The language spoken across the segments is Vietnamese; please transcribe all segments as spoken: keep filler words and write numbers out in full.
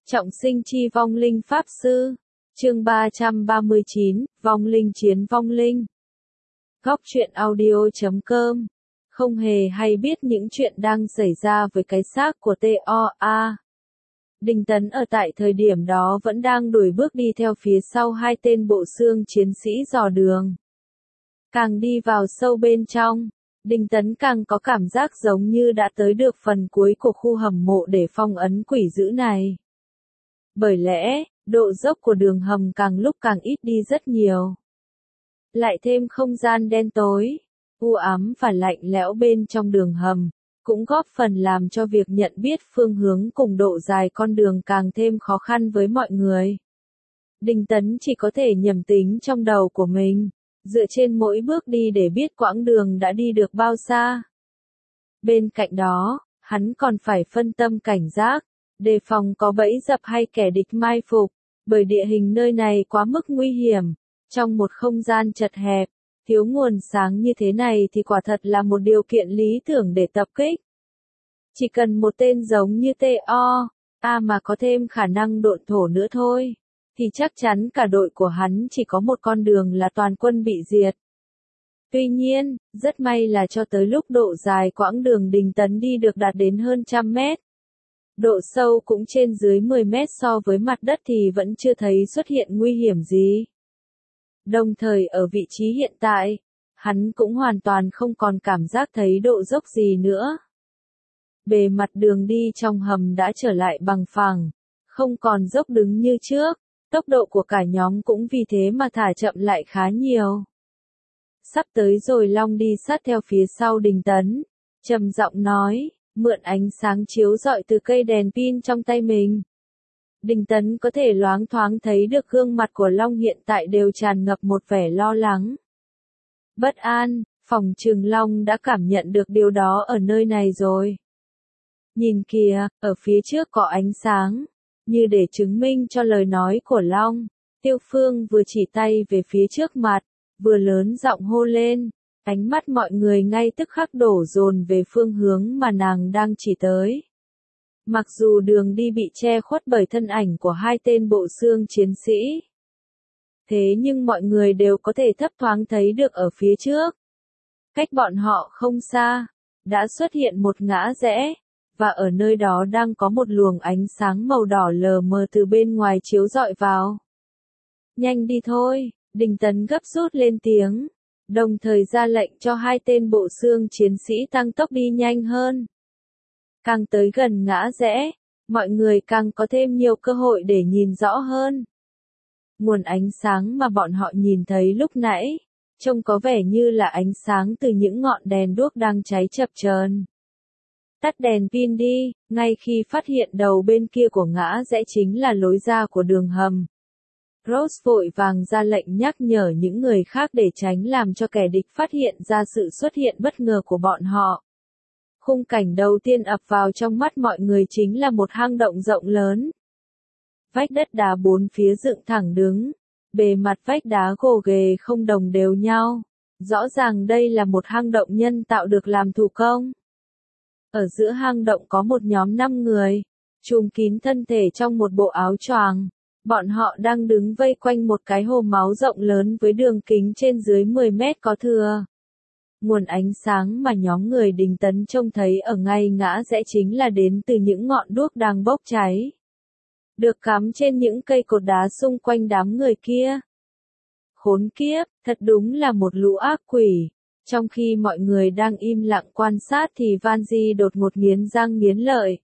Trọng sinh chi vong linh pháp sư. Chương ba trăm ba mươi chín, vong linh chiến vong linh. Góc truyện audio chấm com. Không hề hay biết những chuyện đang xảy ra với cái xác của tê o a. Đinh Tấn ở tại thời điểm đó vẫn đang đuổi bước đi theo phía sau hai tên bộ xương chiến sĩ dò đường. Càng đi vào sâu bên trong, Đinh Tấn càng có cảm giác giống như đã tới được phần cuối của khu hầm mộ để phong ấn quỷ dữ này. Bởi lẽ, độ dốc của đường hầm càng lúc càng ít đi rất nhiều. Lại thêm không gian đen tối, u ám và lạnh lẽo bên trong đường hầm, cũng góp phần làm cho việc nhận biết phương hướng cùng độ dài con đường càng thêm khó khăn với mọi người. Đinh Tấn chỉ có thể nhẩm tính trong đầu của mình, dựa trên mỗi bước đi để biết quãng đường đã đi được bao xa. Bên cạnh đó, hắn còn phải phân tâm cảnh giác, đề phòng có bẫy dập hay kẻ địch mai phục, bởi địa hình nơi này quá mức nguy hiểm. Trong một không gian chật hẹp, thiếu nguồn sáng như thế này thì quả thật là một điều kiện lý tưởng để tập kích. Chỉ cần một tên giống như tê o a mà có thêm khả năng độn thổ nữa thôi, thì chắc chắn cả đội của hắn chỉ có một con đường là toàn quân bị diệt. Tuy nhiên, rất may là cho tới lúc độ dài quãng đường Đinh Tấn đi được đạt đến hơn trăm mét. Độ sâu cũng trên dưới mười mét so với mặt đất thì vẫn chưa thấy xuất hiện nguy hiểm gì. Đồng thời ở vị trí hiện tại, hắn cũng hoàn toàn không còn cảm giác thấy độ dốc gì nữa. Bề mặt đường đi trong hầm đã trở lại bằng phẳng, không còn dốc đứng như trước, tốc độ của cả nhóm cũng vì thế mà thả chậm lại khá nhiều. Sắp tới rồi, Long đi sát theo phía sau Đinh Tấn, trầm giọng nói, mượn ánh sáng chiếu rọi từ cây đèn pin trong tay mình. Đinh Tấn có thể loáng thoáng thấy được gương mặt của Long hiện tại đều tràn ngập một vẻ lo lắng, bất an, phòng chừng Long đã cảm nhận được điều đó ở nơi này rồi. Nhìn kìa, ở phía trước có ánh sáng, như để chứng minh cho lời nói của Long, Tiêu Phương vừa chỉ tay về phía trước mặt, vừa lớn giọng hô lên. Ánh mắt mọi người ngay tức khắc đổ dồn về phương hướng mà nàng đang chỉ tới. Mặc dù đường đi bị che khuất bởi thân ảnh của hai tên bộ xương chiến sĩ, thế nhưng mọi người đều có thể thấp thoáng thấy được ở phía trước, cách bọn họ không xa, đã xuất hiện một ngã rẽ, và ở nơi đó đang có một luồng ánh sáng màu đỏ lờ mờ từ bên ngoài chiếu rọi vào. Nhanh đi thôi, Đinh Tấn gấp rút lên tiếng, đồng thời ra lệnh cho hai tên bộ xương chiến sĩ tăng tốc đi nhanh hơn. Càng tới gần ngã rẽ, mọi người càng có thêm nhiều cơ hội để nhìn rõ hơn. Nguồn ánh sáng mà bọn họ nhìn thấy lúc nãy, trông có vẻ như là ánh sáng từ những ngọn đèn đuốc đang cháy chập chờn. Tắt đèn pin đi, ngay khi phát hiện đầu bên kia của ngã rẽ chính là lối ra của đường hầm. Rose vội vàng ra lệnh nhắc nhở những người khác để tránh làm cho kẻ địch phát hiện ra sự xuất hiện bất ngờ của bọn họ. Khung cảnh đầu tiên ập vào trong mắt mọi người chính là một hang động rộng lớn. Vách đất đá bốn phía dựng thẳng đứng, bề mặt vách đá gồ ghề không đồng đều nhau. Rõ ràng đây là một hang động nhân tạo được làm thủ công. Ở giữa hang động có một nhóm năm người, trùm kín thân thể trong một bộ áo choàng. Bọn họ đang đứng vây quanh một cái hồ máu rộng lớn với đường kính trên dưới mười mét có thừa. Nguồn ánh sáng mà nhóm người Đinh Tấn trông thấy ở ngay ngã rẽ chính là đến từ những ngọn đuốc đang bốc cháy, được cắm trên những cây cột đá xung quanh đám người kia. Khốn kiếp, thật đúng là một lũ ác quỷ. Trong khi mọi người đang im lặng quan sát thì Vanji đột ngột nghiến răng nghiến lợi,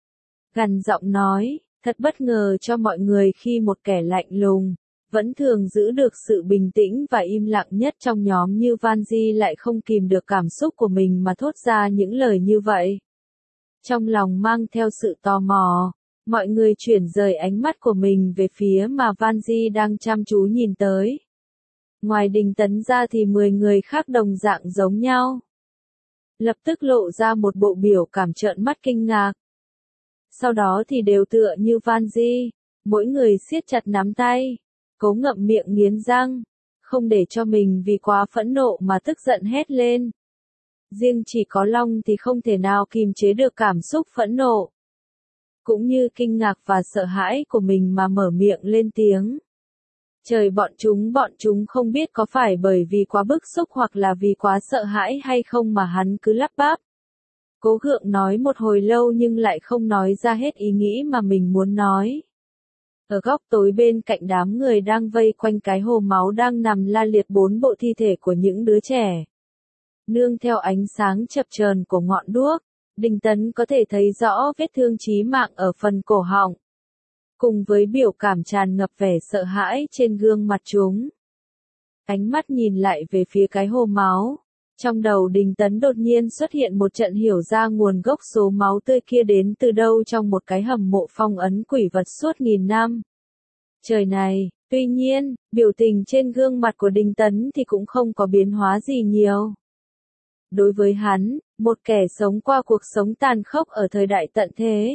gằn giọng nói. Thật bất ngờ cho mọi người khi một kẻ lạnh lùng, vẫn thường giữ được sự bình tĩnh và im lặng nhất trong nhóm như Vanji lại không kìm được cảm xúc của mình mà thốt ra những lời như vậy. Trong lòng mang theo sự tò mò, mọi người chuyển rời ánh mắt của mình về phía mà Vanji đang chăm chú nhìn tới. Ngoài Đinh Tấn ra thì mười người khác đồng dạng giống nhau. Lập tức lộ ra một bộ biểu cảm trợn mắt kinh ngạc. Sau đó thì đều tựa như Vanji, mỗi người siết chặt nắm tay, cố ngậm miệng nghiến răng, không để cho mình vì quá phẫn nộ mà tức giận hét lên. Riêng chỉ có Long thì không thể nào kìm chế được cảm xúc phẫn nộ. cũng như kinh ngạc và sợ hãi của mình mà mở miệng lên tiếng. Trời, bọn chúng bọn chúng không biết có phải bởi vì quá bức xúc hoặc là vì quá sợ hãi hay không mà hắn cứ lắp bắp. Cố gượng nói một hồi lâu nhưng lại không nói ra hết ý nghĩ mà mình muốn nói. Ở góc tối bên cạnh đám người đang vây quanh cái hồ máu đang nằm la liệt bốn bộ thi thể của những đứa trẻ. Nương theo ánh sáng chập chờn của ngọn đuốc, Đinh Tấn có thể thấy rõ vết thương chí mạng ở phần cổ họng. Cùng với biểu cảm tràn ngập vẻ sợ hãi trên gương mặt chúng. Ánh mắt nhìn lại về phía cái hồ máu. Trong đầu Đinh Tấn đột nhiên xuất hiện một trận hiểu ra nguồn gốc số máu tươi kia đến từ đâu trong một cái hầm mộ phong ấn quỷ vật suốt nghìn năm. Trời này, tuy nhiên, biểu tình trên gương mặt của Đinh Tấn thì cũng không có biến hóa gì nhiều. Đối với hắn, một kẻ sống qua cuộc sống tàn khốc ở thời đại tận thế,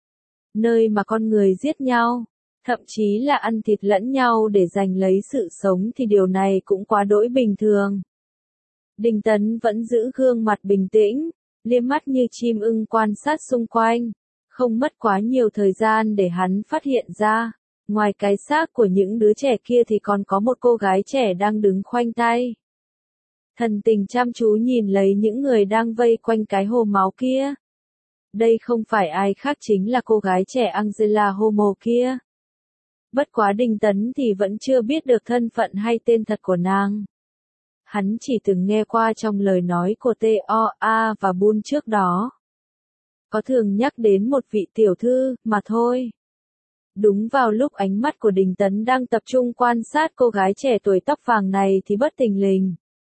nơi mà con người giết nhau, thậm chí là ăn thịt lẫn nhau để giành lấy sự sống thì điều này cũng quá đỗi bình thường. Đinh Tấn vẫn giữ gương mặt bình tĩnh, liếc mắt như chim ưng quan sát xung quanh, không mất quá nhiều thời gian để hắn phát hiện ra, ngoài cái xác của những đứa trẻ kia thì còn có một cô gái trẻ đang đứng khoanh tay. Thần tình chăm chú nhìn lấy những người đang vây quanh cái hồ máu kia. Đây không phải ai khác chính là cô gái trẻ Angela Homo kia. Bất quá Đinh Tấn thì vẫn chưa biết được thân phận hay tên thật của nàng. Hắn chỉ từng nghe qua trong lời nói của T O A và Bun trước đó. Có thường nhắc đến một vị tiểu thư, mà thôi. Đúng vào lúc ánh mắt của Đinh Tấn đang tập trung quan sát cô gái trẻ tuổi tóc vàng này thì bất thình lình.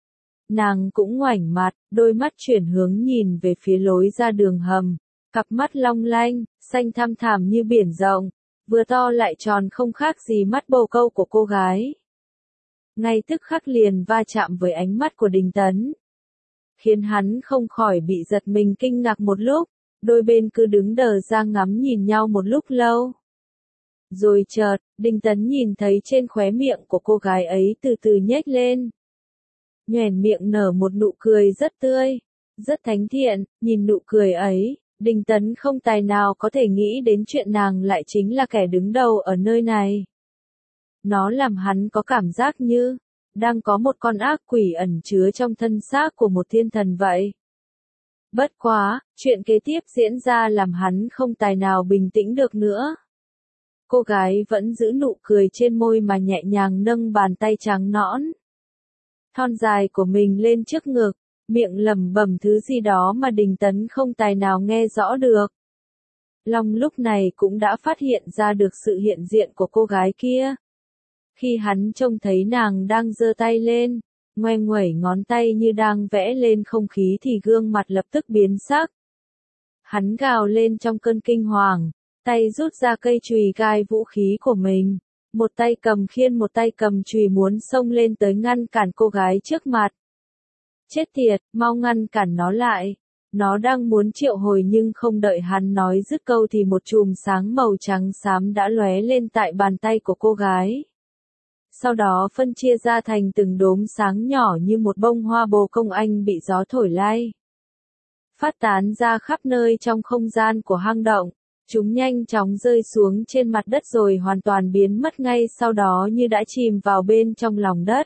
Nàng cũng ngoảnh mặt, đôi mắt chuyển hướng nhìn về phía lối ra đường hầm. Cặp mắt long lanh, xanh thăm thẳm như biển rộng, vừa to lại tròn không khác gì mắt bồ câu của cô gái. Ngay tức khắc liền va chạm với ánh mắt của Đinh Tấn. Khiến hắn không khỏi bị giật mình kinh ngạc một lúc, đôi bên cứ đứng đờ ra ngắm nhìn nhau một lúc lâu. Rồi chợt, Đinh Tấn nhìn thấy trên khóe miệng của cô gái ấy từ từ nhếch lên. Nhoẻn miệng nở một nụ cười rất tươi, rất thánh thiện, nhìn nụ cười ấy, Đinh Tấn không tài nào có thể nghĩ đến chuyện nàng lại chính là kẻ đứng đầu ở nơi này. Nó làm hắn có cảm giác như, đang có một con ác quỷ ẩn chứa trong thân xác của một thiên thần vậy. Bất quá, chuyện kế tiếp diễn ra làm hắn không tài nào bình tĩnh được nữa. Cô gái vẫn giữ nụ cười trên môi mà nhẹ nhàng nâng bàn tay trắng nõn thon dài của mình lên trước ngực, miệng lẩm bẩm thứ gì đó mà Đinh Tấn không tài nào nghe rõ được. Long lúc này cũng đã phát hiện ra được sự hiện diện của cô gái kia. Khi hắn trông thấy nàng đang giơ tay lên, ngoe nguẩy ngón tay như đang vẽ lên không khí thì gương mặt lập tức biến sắc. Hắn gào lên trong cơn kinh hoàng, tay rút ra cây chùy gai vũ khí của mình. Một tay cầm khiên một tay cầm chùy muốn xông lên tới ngăn cản cô gái trước mặt. Chết tiệt, mau ngăn cản nó lại. Nó đang muốn triệu hồi nhưng không đợi hắn nói dứt câu thì một chùm sáng màu trắng xám đã lóe lên tại bàn tay của cô gái. Sau đó phân chia ra thành từng đốm sáng nhỏ như một bông hoa bồ công anh bị gió thổi lay. Phát tán ra khắp nơi trong không gian của hang động. Chúng nhanh chóng rơi xuống trên mặt đất rồi hoàn toàn biến mất ngay sau đó như đã chìm vào bên trong lòng đất.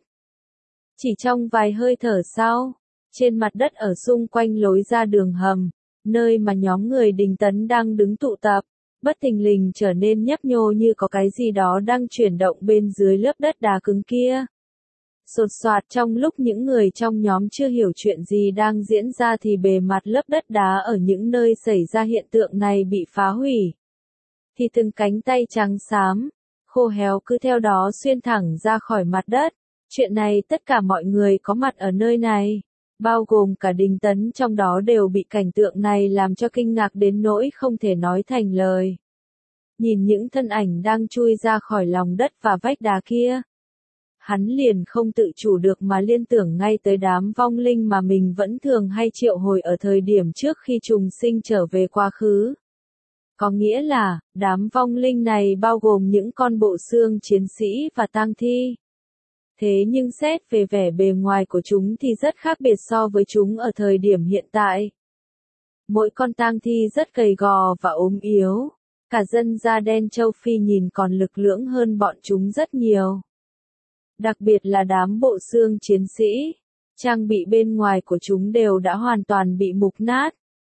Chỉ trong vài hơi thở sau, trên mặt đất ở xung quanh lối ra đường hầm, nơi mà nhóm người Đinh Tấn đang đứng tụ tập, bất thình lình trở nên nhấp nhô như có cái gì đó đang chuyển động bên dưới lớp đất đá cứng kia. Sột soạt trong lúc những người trong nhóm chưa hiểu chuyện gì đang diễn ra thì bề mặt lớp đất đá ở những nơi xảy ra hiện tượng này bị phá hủy. Thì từng cánh tay trắng xám, khô héo cứ theo đó xuyên thẳng ra khỏi mặt đất. Chuyện này tất cả mọi người có mặt ở nơi này, bao gồm cả Đinh Tấn trong đó đều bị cảnh tượng này làm cho kinh ngạc đến nỗi không thể nói thành lời. Nhìn những thân ảnh đang chui ra khỏi lòng đất và vách đá kia. Hắn liền không tự chủ được mà liên tưởng ngay tới đám vong linh mà mình vẫn thường hay triệu hồi ở thời điểm trước khi trùng sinh trở về quá khứ. Có nghĩa là, đám vong linh này bao gồm những con bộ xương chiến sĩ và tang thi. Thế nhưng xét về vẻ bề ngoài của chúng thì rất khác biệt so với chúng ở thời điểm hiện tại. Mỗi con tang thi rất gầy gò và ốm yếu, Cả dân da đen châu Phi nhìn còn lực lưỡng hơn bọn chúng rất nhiều. Đặc biệt là đám bộ xương chiến sĩ. Trang bị bên ngoài của chúng đều đã hoàn toàn bị mục nát,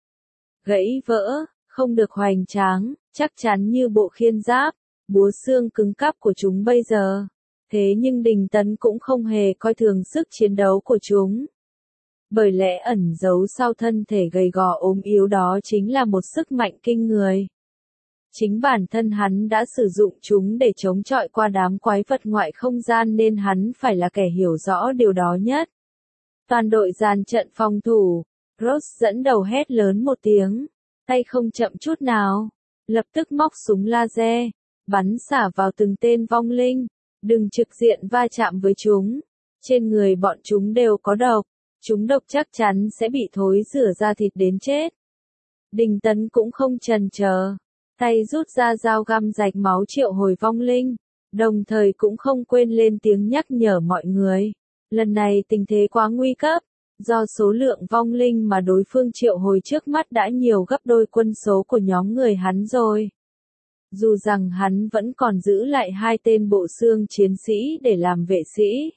gãy vỡ, không được hoành tráng, chắc chắn như bộ khiên giáp, búa xương cứng cáp của chúng bây giờ. Thế nhưng Đình Tấn cũng không hề coi thường sức chiến đấu của chúng. Bởi lẽ ẩn giấu sau thân thể gầy gò ốm yếu đó chính là một sức mạnh kinh người. Chính bản thân hắn đã sử dụng chúng để chống chọi qua đám quái vật ngoại không gian nên hắn phải là kẻ hiểu rõ điều đó nhất. Toàn đội dàn trận phòng thủ, Ross dẫn đầu hét lớn một tiếng, tay không chậm chút nào, lập tức móc súng laser, bắn xả vào từng tên vong linh, đừng trực diện va chạm với chúng. Trên người bọn chúng đều có độc, chúng độc chắc chắn sẽ bị thối rữa ra thịt đến chết. Đình Tấn cũng không chần chờ, tay rút ra dao găm rạch máu triệu hồi vong linh, đồng thời cũng không quên lên tiếng nhắc nhở mọi người. Lần này tình thế quá nguy cấp, do số lượng vong linh mà đối phương triệu hồi trước mắt đã nhiều gấp đôi quân số của nhóm người hắn rồi. Dù rằng hắn vẫn còn giữ lại hai tên bộ xương chiến sĩ để làm vệ sĩ,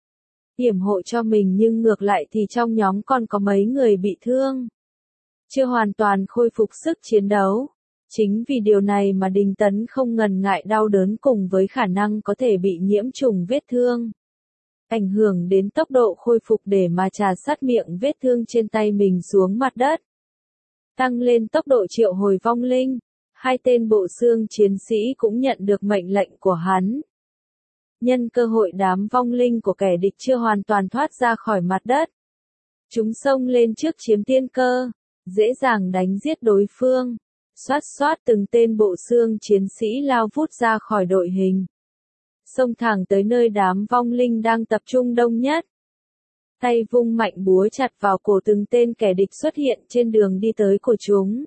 yểm hộ cho mình, nhưng ngược lại thì trong nhóm còn có mấy người bị thương, chưa hoàn toàn khôi phục sức chiến đấu. Chính vì điều này mà Đình Tấn không ngần ngại đau đớn cùng với khả năng có thể bị nhiễm trùng vết thương, ảnh hưởng đến tốc độ khôi phục để mà trà sát miệng vết thương trên tay mình xuống mặt đất. Tăng lên tốc độ triệu hồi vong linh, hai tên bộ xương chiến sĩ cũng nhận được mệnh lệnh của hắn. Nhân cơ hội đám vong linh của kẻ địch chưa hoàn toàn thoát ra khỏi mặt đất, chúng xông lên trước chiếm tiên cơ, dễ dàng đánh giết đối phương. Xoát xoát từng tên bộ xương chiến sĩ lao vút ra khỏi đội hình, xông thẳng tới nơi đám vong linh đang tập trung đông nhất. Tay vung mạnh búa chặt vào cổ từng tên kẻ địch xuất hiện trên đường đi tới của chúng.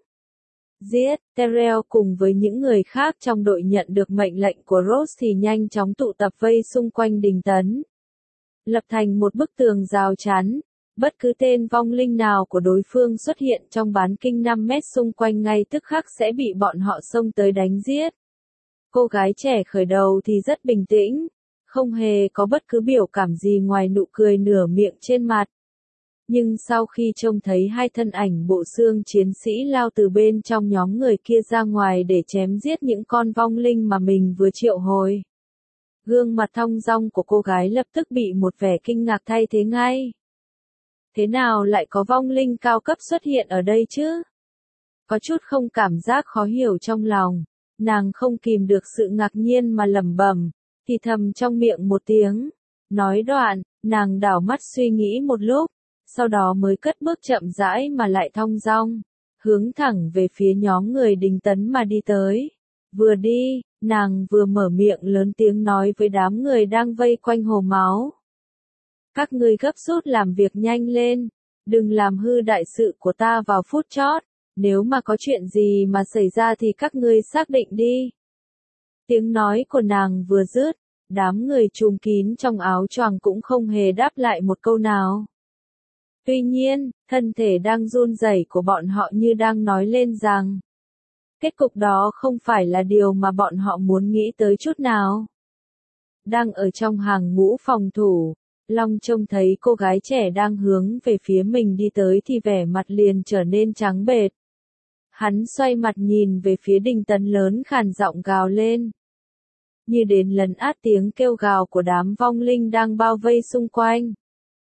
Giết, Terrell cùng với những người khác trong đội nhận được mệnh lệnh của Ross thì nhanh chóng tụ tập vây xung quanh Đình Tấn, lập thành một bức tường rào chắn. Bất cứ tên vong linh nào của đối phương xuất hiện trong bán kinh năm mét xung quanh ngay tức khắc sẽ bị bọn họ xông tới đánh giết. Cô gái trẻ khởi đầu thì rất bình tĩnh, không hề có bất cứ biểu cảm gì ngoài nụ cười nửa miệng trên mặt. Nhưng sau khi trông thấy hai thân ảnh bộ xương chiến sĩ lao từ bên trong nhóm người kia ra ngoài để chém giết những con vong linh mà mình vừa triệu hồi, gương mặt thong dong của cô gái lập tức bị một vẻ kinh ngạc thay thế ngay. Thế nào lại có vong linh cao cấp xuất hiện ở đây chứ? Có chút không cảm giác khó hiểu trong lòng, nàng không kìm được sự ngạc nhiên mà lẩm bẩm, thì thầm trong miệng một tiếng. Nói đoạn, nàng đảo mắt suy nghĩ một lúc, sau đó mới cất bước chậm rãi mà lại thong dong, hướng thẳng về phía nhóm người Đình Tấn mà đi tới. Vừa đi, nàng vừa mở miệng lớn tiếng nói với đám người đang vây quanh hồ máu. Các ngươi gấp rút làm việc nhanh lên, đừng làm hư đại sự của ta vào phút chót, nếu mà có chuyện gì mà xảy ra thì các ngươi xác định đi. Tiếng nói của nàng vừa dứt, đám người trùm kín trong áo choàng cũng không hề đáp lại một câu nào. Tuy nhiên, thân thể đang run rẩy của bọn họ như đang nói lên rằng, kết cục đó không phải là điều mà bọn họ muốn nghĩ tới chút nào. Đang ở trong hàng ngũ phòng thủ, Long trông thấy cô gái trẻ đang hướng về phía mình đi tới thì vẻ mặt liền trở nên trắng bệch. Hắn xoay mặt nhìn về phía Đình Tấn lớn khàn giọng gào lên, như đến lấn át tiếng kêu gào của đám vong linh đang bao vây xung quanh.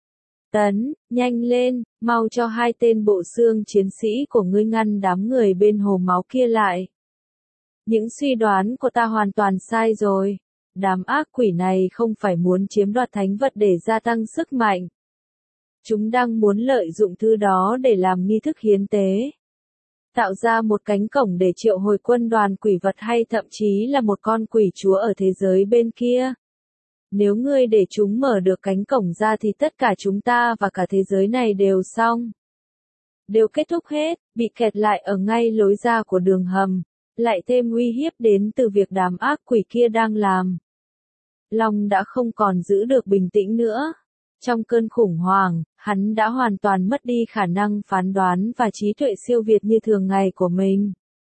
Tấn, nhanh lên, mau cho hai tên bộ xương chiến sĩ của ngươi ngăn đám người bên hồ máu kia lại. Những suy đoán của ta hoàn toàn sai rồi. Đám ác quỷ này không phải muốn chiếm đoạt thánh vật để gia tăng sức mạnh. Chúng đang muốn lợi dụng thứ đó để làm nghi thức hiến tế, tạo ra một cánh cổng để triệu hồi quân đoàn quỷ vật hay thậm chí là một con quỷ chúa ở thế giới bên kia. Nếu ngươi để chúng mở được cánh cổng ra thì tất cả chúng ta và cả thế giới này đều xong. Đều kết thúc hết, bị kẹt lại ở ngay lối ra của đường hầm, lại thêm uy hiếp đến từ việc đám ác quỷ kia đang làm. Long đã không còn giữ được bình tĩnh nữa. Trong cơn khủng hoảng, hắn đã hoàn toàn mất đi khả năng phán đoán và trí tuệ siêu việt như thường ngày của mình.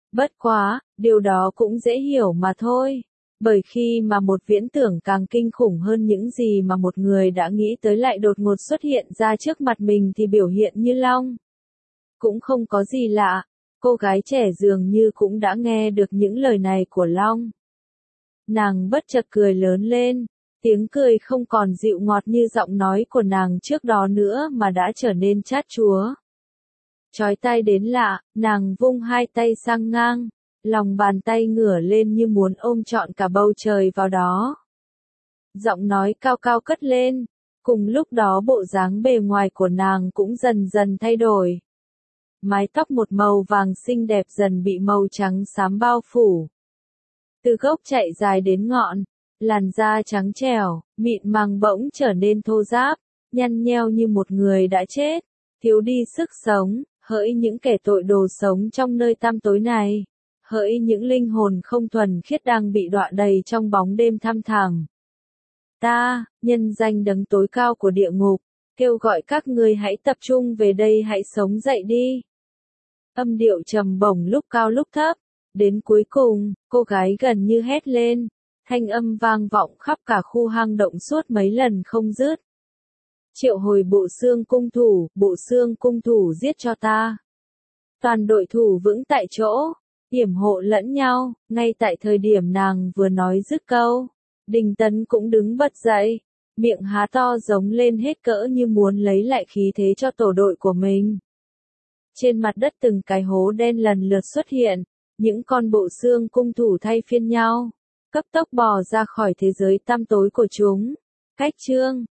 Bất quá, điều đó cũng dễ hiểu mà thôi. Bởi khi mà một viễn tưởng càng kinh khủng hơn những gì mà một người đã nghĩ tới lại đột ngột xuất hiện ra trước mặt mình thì biểu hiện như Long. Cũng không có gì lạ, cô gái trẻ dường như cũng đã nghe được những lời này của Long. Nàng bất chợt cười lớn lên, tiếng cười không còn dịu ngọt như giọng nói của nàng trước đó nữa mà đã trở nên chát chúa. Chói tai đến lạ, nàng vung hai tay sang ngang, lòng bàn tay ngửa lên như muốn ôm trọn cả bầu trời vào đó. Giọng nói cao cao cất lên, cùng lúc đó bộ dáng bề ngoài của nàng cũng dần dần thay đổi. Mái tóc một màu vàng xinh đẹp dần bị màu trắng xám bao phủ. Từ gốc chạy dài đến ngọn, làn da trắng trẻo, mịn màng bỗng trở nên thô ráp, nhăn nheo như một người đã chết, thiếu đi sức sống, hỡi những kẻ tội đồ sống trong nơi tăm tối này, hỡi những linh hồn không thuần khiết đang bị đọa đầy trong bóng đêm thăm thẳm. Ta, nhân danh đấng tối cao của địa ngục, kêu gọi các ngươi hãy tập trung về đây, hãy sống dậy đi. Âm điệu trầm bổng lúc cao lúc thấp, đến cuối cùng, cô gái gần như hét lên, thanh âm vang vọng khắp cả khu hang động suốt mấy lần không dứt. Triệu hồi bộ xương cung thủ, bộ xương cung thủ giết cho ta. Toàn đội thủ vững tại chỗ, yểm hộ lẫn nhau, ngay tại thời điểm nàng vừa nói dứt câu. Đình Tấn cũng đứng bật dậy, miệng há to giống lên hết cỡ như muốn lấy lại khí thế cho tổ đội của mình. Trên mặt đất từng cái hố đen lần lượt xuất hiện, những con bộ xương cung thủ thay phiên nhau, cấp tốc bò ra khỏi thế giới tăm tối của chúng. Cách chương